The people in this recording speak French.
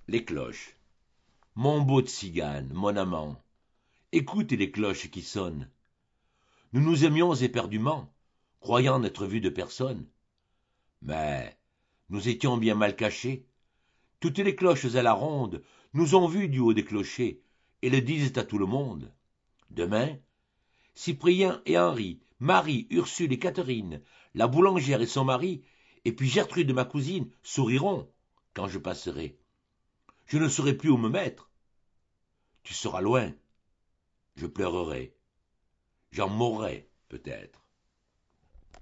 Les cloches. Mon beau tzigane, mon amant, écoute les cloches qui sonnent. Nous nous aimions éperdument, croyant n'être vus de personne. Mais nous étions bien mal cachés. Toutes les cloches à la ronde nous ont vus du haut des clochers et le disent à tout le monde. Demain, Cyprien et Henri, Marie, Ursule et Catherine, la boulangère et son mari, et puis Gertrude ma cousine, souriront quand je passerai. Je ne saurai plus où me mettre. Tu seras loin. Je pleurerai. J'en mourrai, peut-être.